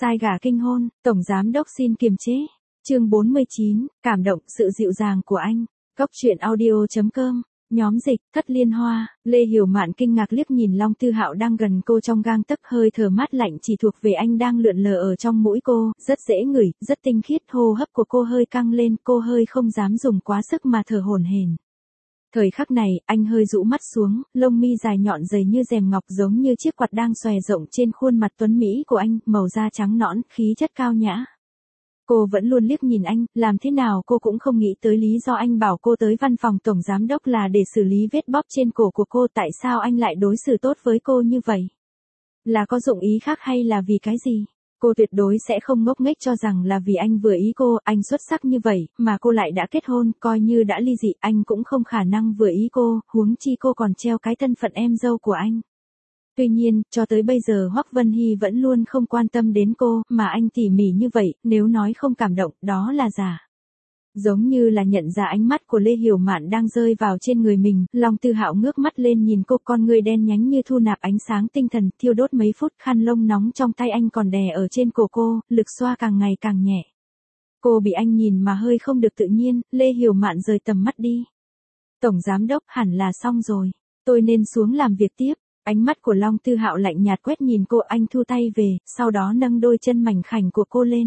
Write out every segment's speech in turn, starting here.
Sai gà kinh hôn, Tổng Giám Đốc xin kiềm chế. Chương 49, cảm động sự dịu dàng của anh. Cốc truyện audio.com. Nhóm dịch, Thất Liên Hoa. Lê Hiểu Mạn kinh ngạc liếc nhìn Long Tư Hạo đang gần cô trong gang tấc, hơi thở mát lạnh chỉ thuộc về anh đang lượn lờ ở trong mũi cô, rất dễ ngửi, rất tinh khiết. Hô hấp của cô hơi căng lên, cô hơi không dám dùng quá sức mà thở hổn hển. Thời khắc này, anh hơi rũ mắt xuống, lông mi dài nhọn dày như rèm ngọc giống như chiếc quạt đang xòe rộng trên khuôn mặt tuấn mỹ của anh, màu da trắng nõn, khí chất cao nhã. Cô vẫn luôn liếc nhìn anh, làm thế nào cô cũng không nghĩ tới lý do anh bảo cô tới văn phòng tổng giám đốc là để xử lý vết bóp trên cổ của cô. Tại sao anh lại đối xử tốt với cô như vậy? Là có dụng ý khác hay là vì cái gì? Cô tuyệt đối sẽ không ngốc nghếch cho rằng là vì anh vừa ý cô, anh xuất sắc như vậy, mà cô lại đã kết hôn, coi như đã ly dị, anh cũng không khả năng vừa ý cô, huống chi cô còn treo cái thân phận em dâu của anh. Tuy nhiên, cho tới bây giờ Hoắc Vân Hy vẫn luôn không quan tâm đến cô, mà anh tỉ mỉ như vậy, nếu nói không cảm động, đó là giả. Giống như là nhận ra ánh mắt của Lê Hiểu Mạn đang rơi vào trên người mình, Long Tư Hạo ngước mắt lên nhìn cô, con người đen nhánh như thu nạp ánh sáng tinh thần, thiêu đốt mấy phút. Khăn lông nóng trong tay anh còn đè ở trên cổ cô, lực xoa càng ngày càng nhẹ. Cô bị anh nhìn mà hơi không được tự nhiên, Lê Hiểu Mạn rời tầm mắt đi. Tổng giám đốc, hẳn là xong rồi, tôi nên xuống làm việc tiếp. Ánh mắt của Long Tư Hạo lạnh nhạt quét nhìn cô, anh thu tay về, sau đó nâng đôi chân mảnh khảnh của cô lên.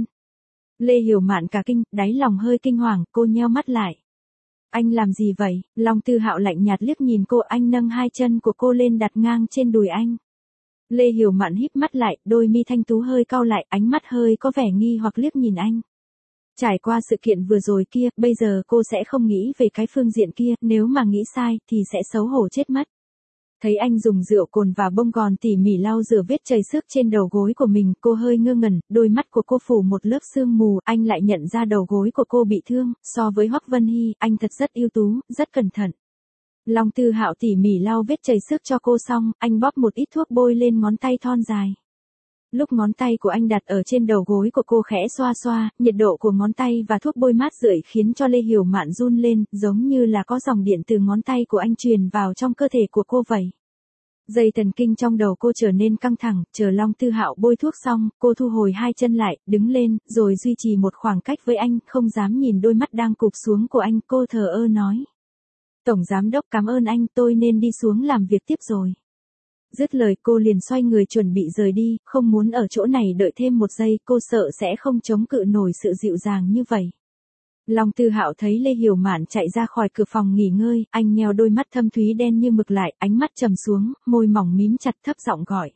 Lê Hiểu Mạn cả kinh, đáy lòng hơi kinh hoàng, cô nheo mắt lại. Anh làm gì vậy? Long Tư Hạo lạnh nhạt liếc nhìn cô, anh nâng hai chân của cô lên đặt ngang trên đùi anh. Lê Hiểu Mạn híp mắt lại, đôi mi thanh tú hơi cau lại, ánh mắt hơi có vẻ nghi hoặc liếc nhìn anh. Trải qua sự kiện vừa rồi kia, bây giờ cô sẽ không nghĩ về cái phương diện kia, nếu mà nghĩ sai thì sẽ xấu hổ chết mất. Thấy anh dùng rượu cồn và bông gòn tỉ mỉ lau rửa vết chảy xước trên đầu gối của mình, cô hơi ngơ ngẩn, đôi mắt của cô phủ một lớp sương mù, anh lại nhận ra đầu gối của cô bị thương, so với Hoắc Vân Hy, anh thật rất ưu tú, rất cẩn thận. Long Tư Hạo tỉ mỉ lau vết chảy xước cho cô xong, anh bóp một ít thuốc bôi lên ngón tay thon dài. Lúc ngón tay của anh đặt ở trên đầu gối của cô khẽ xoa xoa, nhiệt độ của ngón tay và thuốc bôi mát rượi khiến cho Lê Hiểu Mạn run lên, giống như là có dòng điện từ ngón tay của anh truyền vào trong cơ thể của cô vậy. Dây thần kinh trong đầu cô trở nên căng thẳng, chờ Long Tư Hạo bôi thuốc xong, cô thu hồi hai chân lại, đứng lên, rồi duy trì một khoảng cách với anh, không dám nhìn đôi mắt đang cụp xuống của anh, cô thờ ơ nói. Tổng giám đốc, cảm ơn anh, tôi nên đi xuống làm việc tiếp rồi. Dứt lời cô liền xoay người chuẩn bị rời đi, không muốn ở chỗ này đợi thêm một giây, cô sợ sẽ không chống cự nổi sự dịu dàng như vậy. Long Tư Hạo thấy Lê Hiểu Mạn chạy ra khỏi cửa phòng nghỉ ngơi, anh nheo đôi mắt thâm thúy đen như mực lại, ánh mắt trầm xuống, môi mỏng mím chặt, thấp giọng gọi.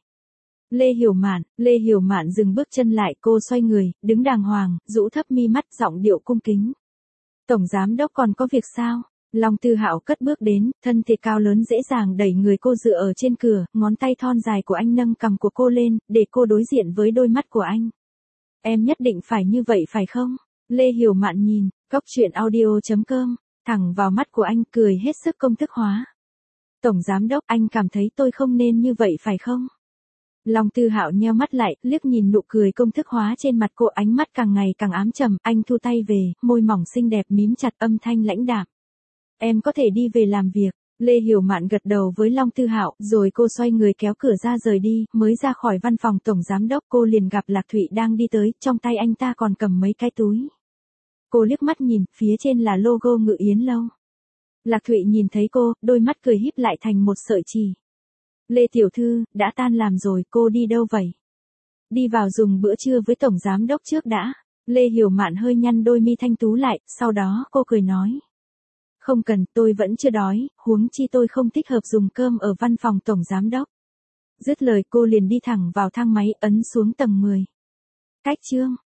Lê Hiểu Mạn dừng bước chân lại, cô xoay người, đứng đàng hoàng, rũ thấp mi mắt, giọng điệu cung kính. Tổng giám đốc còn có việc sao? Long Tư Hạo cất bước đến, thân thể cao lớn dễ dàng đẩy người cô dựa ở trên cửa, ngón tay thon dài của anh nâng cằm của cô lên, để cô đối diện với đôi mắt của anh. Em nhất định phải như vậy phải không? Lê Hiểu Mạn nhìn, cốc truyện audio.com, thẳng vào mắt của anh, cười hết sức công thức hóa. Tổng giám đốc, anh cảm thấy tôi không nên như vậy phải không? Long Tư Hạo nheo mắt lại, liếc nhìn nụ cười công thức hóa trên mặt cô, ánh mắt càng ngày càng ám trầm, anh thu tay về, môi mỏng xinh đẹp mím chặt, âm thanh lãnh đạm. Em có thể đi về làm việc. Lê Hiểu Mạn gật đầu với Long Tư Hạo, rồi cô xoay người kéo cửa ra rời đi, mới ra khỏi văn phòng tổng giám đốc cô liền gặp Lạc Thụy đang đi tới, trong tay anh ta còn cầm mấy cái túi. Cô liếc mắt nhìn, phía trên là logo Ngự Yến Lâu. Lạc Thụy nhìn thấy cô, đôi mắt cười híp lại thành một sợi chỉ. Lê tiểu thư, đã tan làm rồi, cô đi đâu vậy? Đi vào dùng bữa trưa với tổng giám đốc trước đã. Lê Hiểu Mạn hơi nhăn đôi mi thanh tú lại, sau đó cô cười nói. Không cần, tôi vẫn chưa đói, huống chi tôi không thích hợp dùng cơm ở văn phòng tổng giám đốc. Dứt lời cô liền đi thẳng vào thang máy, ấn xuống tầng 10. Cách chương.